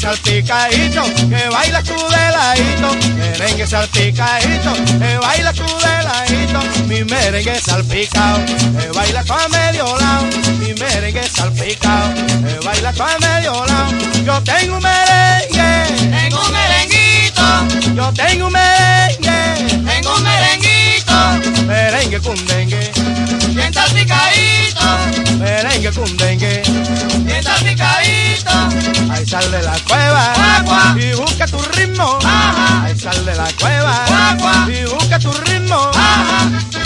salpicadito, que baila tú de ladito, merengue salpicadito, que baila tú de ladito, mi merengue salpicado, que baila tú a medio lado, mi merengue salpicado, que baila tú a medio lado. Yo tengo un merengue, Tengo un merenguito, yo tengo un merengue, tengo un merenguito, merengue cundengue, bien salpicadito, merengue cundengue. bien salpicadito. Ahí sal de la cueva Guau, guau. y busca tu ritmo. Ajá. Ahí sal de la cueva Guau, guau. y busca tu ritmo. Ajá.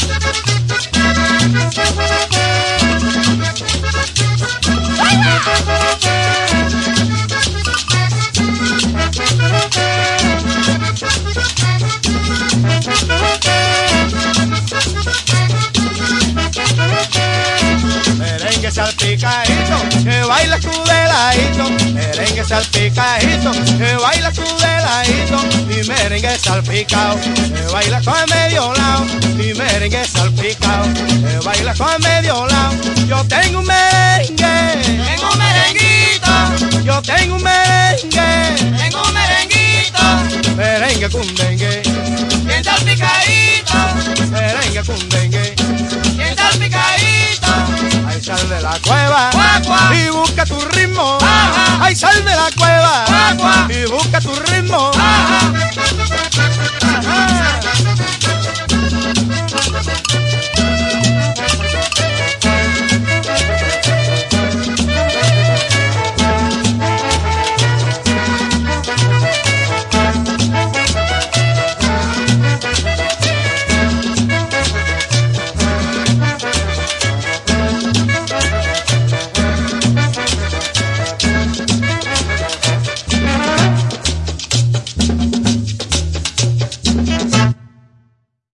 Merengue salpicadito, que baila tú de ladito. Merengue salpicadito, que baila tú de ladito. Mi merengue salpicado, que baila tú a medio lado. Mi merengue salpicado, que baila tú a medio lado. Yo tengo un merengue, Tengo un merenguito, yo tengo un merengue. tengo un merenguito, Merengue cundengue, bien salpicadito, merengue cundengue. bien salpicadito. Ahí sal de la cueva Guau, guau. y busca tu ritmo. Ajá. Ahí sal de la cueva Guau, guau. y busca tu ritmo. Ajá. Ajá.